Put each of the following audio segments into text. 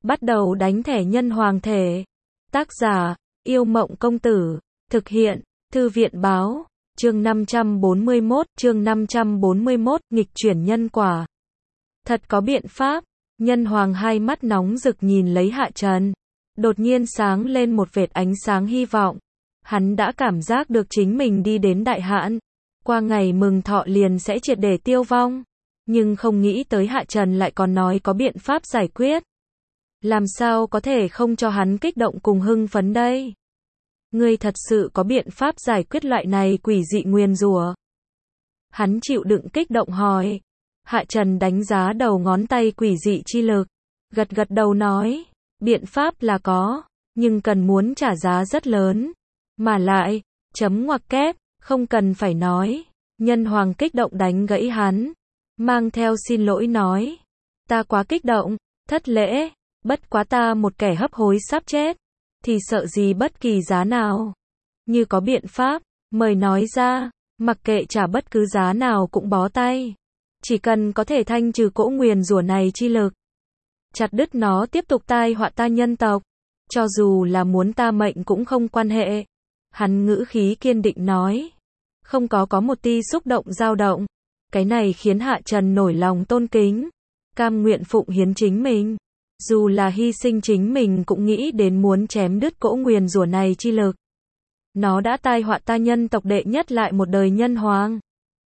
Bắt đầu đánh thẻ nhân hoàng thể. Tác giả, Yêu Mộng Công Tử. Thực hiện, Thư viện Báo. Chương 541, nghịch chuyển nhân quả. Thật có biện pháp. Nhân hoàng hai mắt nóng rực nhìn lấy Hạ Trần. Đột nhiên sáng lên một vệt ánh sáng hy vọng. Hắn đã cảm giác được chính mình đi đến đại hạn. Qua ngày mừng thọ liền sẽ triệt để tiêu vong. Nhưng không nghĩ tới Hạ Trần lại còn nói có biện pháp giải quyết. Làm sao có thể không cho hắn kích động cùng hưng phấn đây? Ngươi thật sự có biện pháp giải quyết loại này quỷ dị nguyền rủa? Hắn chịu đựng kích động hỏi. Hạ Trần đánh giá đầu ngón tay quỷ dị chi lực. Gật gật đầu nói. Biện pháp là có. Nhưng cần muốn trả giá rất lớn. Mà lại, chấm ngoặc kép, không cần phải nói. Nhân hoàng kích động đánh gãy hắn. Mang theo xin lỗi nói. Ta quá kích động, thất lễ. Bất quá ta một kẻ hấp hối sắp chết. Thì sợ gì bất kỳ giá nào. Như có biện pháp, mời nói ra. Mặc kệ trả bất cứ giá nào cũng bó tay. Chỉ cần có thể thanh trừ cỗ nguyền rủa này chi lực. Chặt đứt nó tiếp tục tai họa ta nhân tộc. Cho dù là muốn ta mệnh cũng không quan hệ. Hắn ngữ khí kiên định nói. Không có một ti xúc động dao động. Cái này khiến Hạ Trần nổi lòng tôn kính. Cam nguyện phụng hiến chính mình. Dù là hy sinh chính mình cũng nghĩ đến muốn chém đứt cỗ nguyền rủa này chi lực. Nó đã tai họa ta nhân tộc đệ nhất lại một đời nhân hoàng.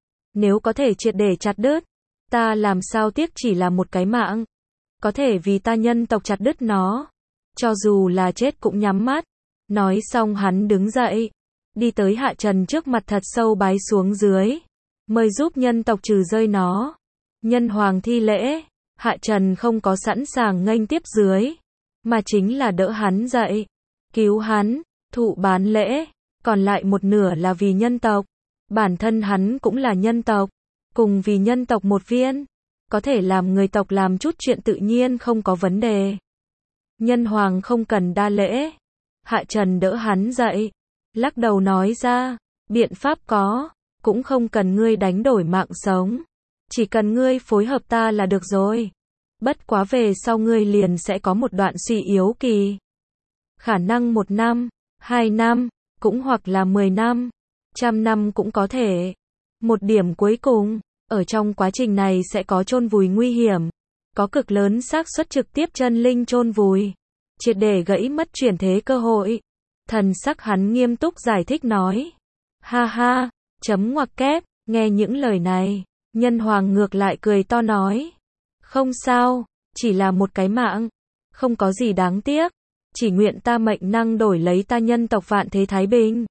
Nếu có thể triệt để chặt đứt, ta làm sao tiếc chỉ là một cái mạng. Có thể vì ta nhân tộc chặt đứt nó. Cho dù là chết cũng nhắm mắt. Nói xong hắn đứng dậy. Đi tới Hạ Trần trước mặt thật sâu bái xuống dưới. Mời giúp nhân tộc trừ rơi nó. Nhân hoàng thi lễ. Hạ Trần không có sẵn sàng nghênh tiếp dưới. Mà chính là đỡ hắn dậy. Cứu hắn. Thụ bán lễ. Còn lại một nửa là vì nhân tộc. Bản thân hắn cũng là nhân tộc. Cùng vì nhân tộc một viên. Có thể làm người tộc làm chút chuyện tự nhiên không có vấn đề. Nhân hoàng không cần đa lễ. Hạ Trần đỡ hắn dậy. Lắc đầu nói ra. Biện pháp có. Cũng không cần ngươi đánh đổi mạng sống. Chỉ cần ngươi phối hợp ta là được rồi. Bất quá về sau ngươi liền sẽ có một đoạn suy yếu kỳ. Khả năng 1 năm, 2 năm, cũng hoặc là 10 năm, 100 năm cũng có thể. Một điểm cuối cùng, ở trong quá trình này sẽ có chôn vùi nguy hiểm. Có cực lớn xác suất trực tiếp chân linh chôn vùi. Triệt để gãy mất chuyển thế cơ hội. Thần sắc hắn nghiêm túc giải thích nói. Ha ha, chấm ngoặc kép, nghe những lời này. Nhân hoàng ngược lại cười to nói. Không sao, chỉ là một cái mạng. Không có gì đáng tiếc. Chỉ nguyện ta mệnh năng đổi lấy ta nhân tộc vạn thế thái bình.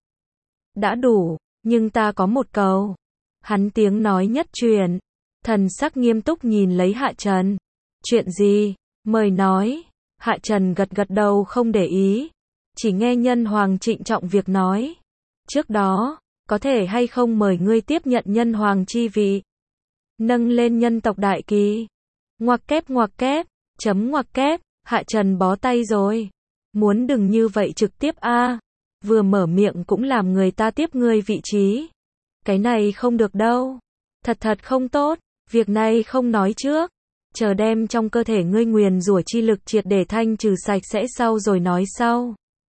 Đã đủ, nhưng ta có một cầu. Hắn tiếng nói nhất truyền. Thần sắc nghiêm túc nhìn lấy Hạ Trần. Chuyện gì? Mời nói. Hạ Trần gật gật đầu không để ý. Chỉ nghe nhân hoàng trịnh trọng việc nói. Trước đó, có thể hay không mời ngươi tiếp nhận nhân hoàng chi vị. Nâng lên nhân tộc đại kỳ. Ngoặc kép, chấm ngoặc kép, Hạ Trần bó tay rồi. Muốn đừng như vậy trực tiếp a. Vừa mở miệng cũng làm người ta tiếp ngươi vị trí. Cái này không được đâu. Thật không tốt, việc này không nói trước. Chờ đem trong cơ thể ngươi nguyền rủa chi lực triệt để thanh trừ sạch sẽ sau rồi nói sau.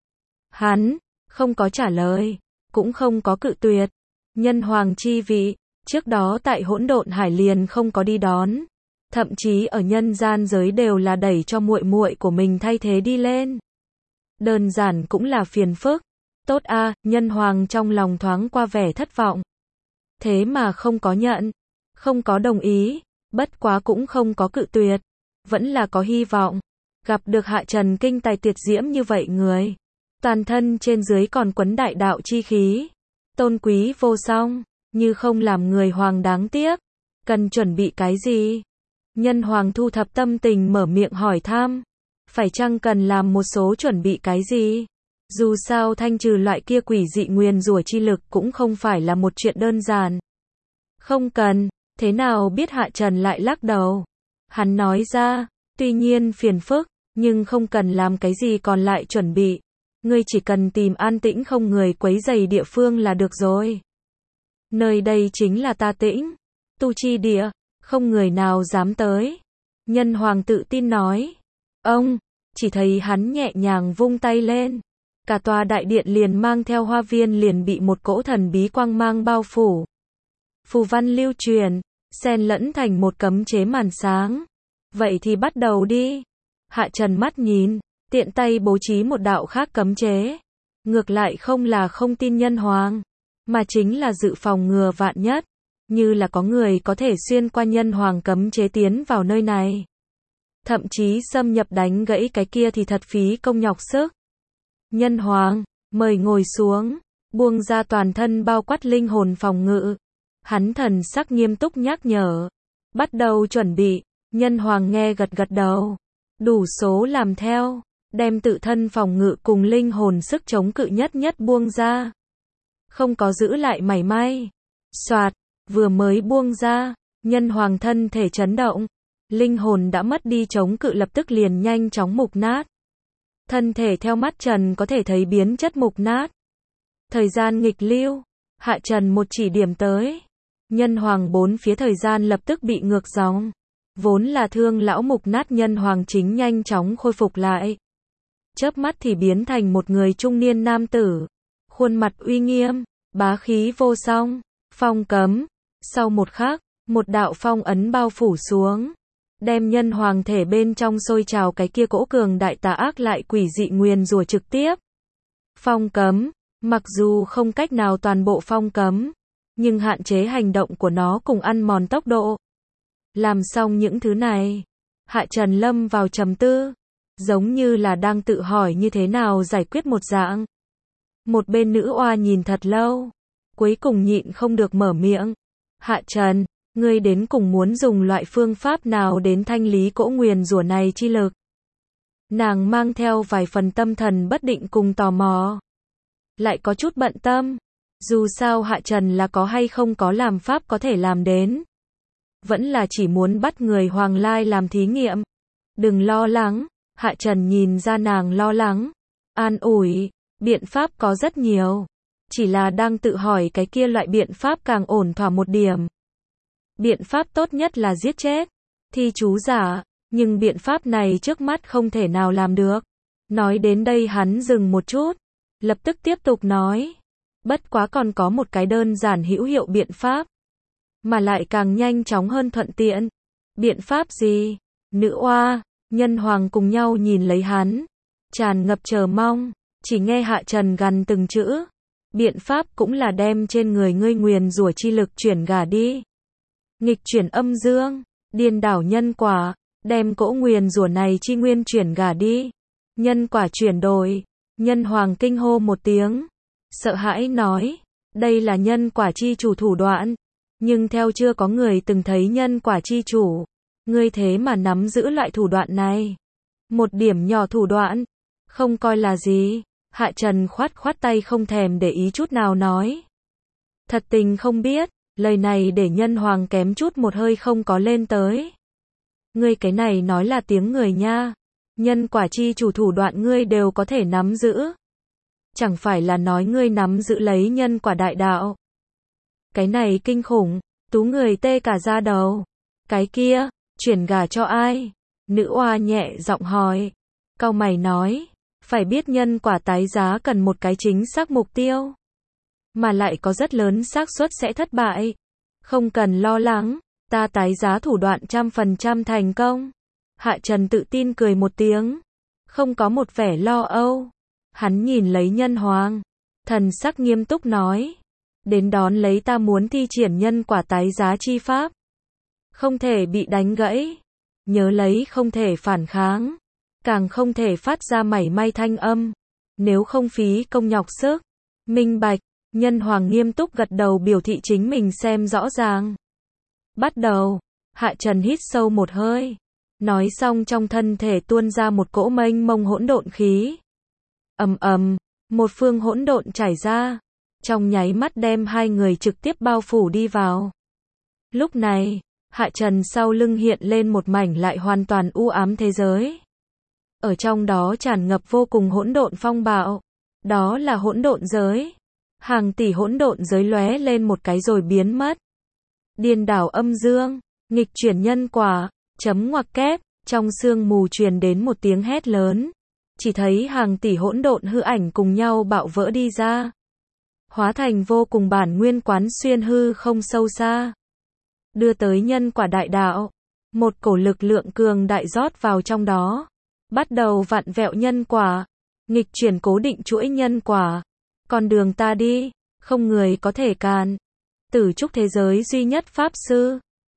Hắn, không có trả lời, cũng không có cự tuyệt. Nhân hoàng chi vị, trước đó tại Hỗn Độn Hải liền không có đi đón. Thậm chí ở nhân gian giới đều là đẩy cho muội muội của mình thay thế đi lên. Đơn giản cũng là phiền phức. Tốt a, nhân hoàng trong lòng thoáng qua vẻ thất vọng. Thế mà không có nhận, không có đồng ý, bất quá cũng không có cự tuyệt. Vẫn là có hy vọng. Gặp được Hạ Trần kinh tài tuyệt diễm như vậy người. Toàn thân trên dưới còn quấn đại đạo chi khí. Tôn quý vô song, như không làm người hoàng đáng tiếc. Cần chuẩn bị cái gì? Nhân hoàng thu thập tâm tình mở miệng hỏi thăm. Phải chăng cần làm một số chuẩn bị cái gì? Dù sao thanh trừ loại kia quỷ dị nguyền rủa chi lực cũng không phải là một chuyện đơn giản. Không cần, thế nào biết Hạ Trần lại lắc đầu. Hắn nói ra, tuy nhiên phiền phức, nhưng không cần làm cái gì còn lại chuẩn bị. Ngươi chỉ cần tìm an tĩnh không người quấy rầy địa phương là được rồi. Nơi đây chính là ta tĩnh, tu chi địa, không người nào dám tới. Nhân hoàng tự tin nói. Ông, chỉ thấy hắn nhẹ nhàng vung tay lên. Cả tòa đại điện liền mang theo hoa viên liền bị một cỗ thần bí quang mang bao phủ. Phù văn lưu truyền, xen lẫn thành một cấm chế màn sáng. Vậy thì bắt đầu đi. Hạ Trần mắt nhìn, tiện tay bố trí một đạo khác cấm chế. Ngược lại không là không tin Nhân Hoàng, mà chính là dự phòng ngừa vạn nhất. Như là có người có thể xuyên qua Nhân Hoàng cấm chế tiến vào nơi này. Thậm chí xâm nhập đánh gãy cái kia thì thật phí công nhọc sức. Nhân Hoàng, mời ngồi xuống, buông ra toàn thân bao quát linh hồn phòng ngự. Hắn thần sắc nghiêm túc nhắc nhở. Bắt đầu chuẩn bị, Nhân Hoàng nghe gật gật đầu. Đủ số làm theo, đem tự thân phòng ngự cùng linh hồn sức chống cự nhất nhất buông ra. Không có giữ lại mảy may. Soạt, vừa mới buông ra, Nhân Hoàng thân thể chấn động. Linh hồn đã mất đi chống cự lập tức liền nhanh chóng mục nát. Thân thể theo mắt Trần có thể thấy biến chất mục nát. Thời gian nghịch lưu, Hạ Trần một chỉ điểm tới. Nhân Hoàng bốn phía thời gian lập tức bị ngược dòng. Vốn là thương lão mục nát Nhân Hoàng chính nhanh chóng khôi phục lại. Chớp mắt thì biến thành một người trung niên nam tử. Khuôn mặt uy nghiêm, bá khí vô song, phong cấm. Sau một khắc, một đạo phong ấn bao phủ xuống. Đem Nhân Hoàng thể bên trong sôi trào cái kia cỗ cường đại tà ác lại quỷ dị nguyền rủa trực tiếp. Phong cấm, mặc dù không cách nào toàn bộ phong cấm, nhưng hạn chế hành động của nó cùng ăn mòn tốc độ. Làm xong những thứ này, Hạ Trần lâm vào trầm tư, giống như là đang tự hỏi như thế nào giải quyết một dạng. Một bên nữ oa nhìn thật lâu, cuối cùng nhịn không được mở miệng. Hạ Trần, ngươi đến cùng muốn dùng loại phương pháp nào đến thanh lý cỗ nguyền rủa này chi lực? Nàng mang theo vài phần tâm thần bất định cùng tò mò. Lại có chút bận tâm. Dù sao Hạ Trần là có hay không có làm pháp có thể làm đến. Vẫn là chỉ muốn bắt người Hoàng Lai làm thí nghiệm. Đừng lo lắng. Hạ Trần nhìn ra nàng lo lắng. An ủi. Biện pháp có rất nhiều. Chỉ là đang tự hỏi cái kia loại biện pháp càng ổn thỏa một điểm. Biện pháp tốt nhất là giết chết thi chú giả, nhưng biện pháp này trước mắt không thể nào làm được. Nói đến đây hắn dừng một chút, lập tức tiếp tục nói. Bất quá còn có một cái đơn giản hữu hiệu biện pháp, mà lại càng nhanh chóng hơn thuận tiện. Biện pháp gì? Nữ oa, Nhân Hoàng cùng nhau nhìn lấy hắn, tràn ngập chờ mong, chỉ nghe Hạ Trần gằn từng chữ. Biện pháp cũng là đem trên người ngươi nguyền rủa chi lực chuyển gả đi. Nghịch chuyển âm dương, điên đảo nhân quả, đem cỗ nguyền rủa này chi nguyên chuyển gả đi. Nhân quả chuyển đổi. Nhân Hoàng kinh hô một tiếng, sợ hãi nói, đây là nhân quả chi chủ thủ đoạn, nhưng theo chưa có người từng thấy nhân quả chi chủ, ngươi thế mà nắm giữ loại thủ đoạn này. Một điểm nhỏ thủ đoạn, không coi là gì. Hạ Trần khoát khoát tay không thèm để ý chút nào nói. Thật tình không biết, lời này để Nhân Hoàng kém chút một hơi không có lên tới. Ngươi cái này nói là tiếng người nha. Nhân quả chi chủ thủ đoạn ngươi đều có thể nắm giữ. Chẳng phải là nói ngươi nắm giữ lấy nhân quả đại đạo. Cái này kinh khủng, tú người tê cả da đầu. Cái kia, chuyển gả cho ai? Nữ oa nhẹ giọng hỏi. Cau mày nói, phải biết nhân quả tái giá cần một cái chính xác mục tiêu. Mà lại có rất lớn xác suất sẽ thất bại. Không cần lo lắng, ta tái giá thủ đoạn 100% thành công. Hạ Trần tự tin cười một tiếng, không có một vẻ lo âu. Hắn nhìn lấy Nhân Hoàng, thần sắc nghiêm túc nói, đến đón lấy ta muốn thi triển nhân quả tái giá chi pháp. Không thể bị đánh gãy, nhớ lấy không thể phản kháng, càng không thể phát ra mảy may thanh âm, nếu không phí công nhọc sức. Minh bạch. Nhân Hoàng nghiêm túc gật đầu biểu thị chính mình xem rõ ràng. Bắt đầu. Hạ Trần hít sâu một hơi. Nói xong trong thân thể tuôn ra một cỗ mênh mông hỗn độn khí. Ầm ầm, một phương hỗn độn trải ra, trong nháy mắt đem hai người trực tiếp bao phủ đi vào. Lúc này, Hạ Trần sau lưng hiện lên một mảnh lại hoàn toàn u ám thế giới. Ở trong đó tràn ngập vô cùng hỗn độn phong bạo. Đó là hỗn độn giới. Hàng tỷ hỗn độn giới lóe lên một cái rồi biến mất. Điên đảo âm dương, nghịch chuyển nhân quả, chấm ngoặc kép, Trong sương mù truyền đến một tiếng hét lớn. Chỉ thấy hàng tỷ hỗn độn hư ảnh cùng nhau bạo vỡ đi ra. Hóa thành vô cùng bản nguyên quán xuyên hư không sâu xa. Đưa tới nhân quả đại đạo. Một cổ lực lượng cường đại rót vào trong đó. Bắt đầu vặn vẹo nhân quả. Nghịch chuyển cố định chuỗi nhân quả. Con đường ta đi, không người có thể cản. Tử trúc thế giới duy nhất Pháp Sư.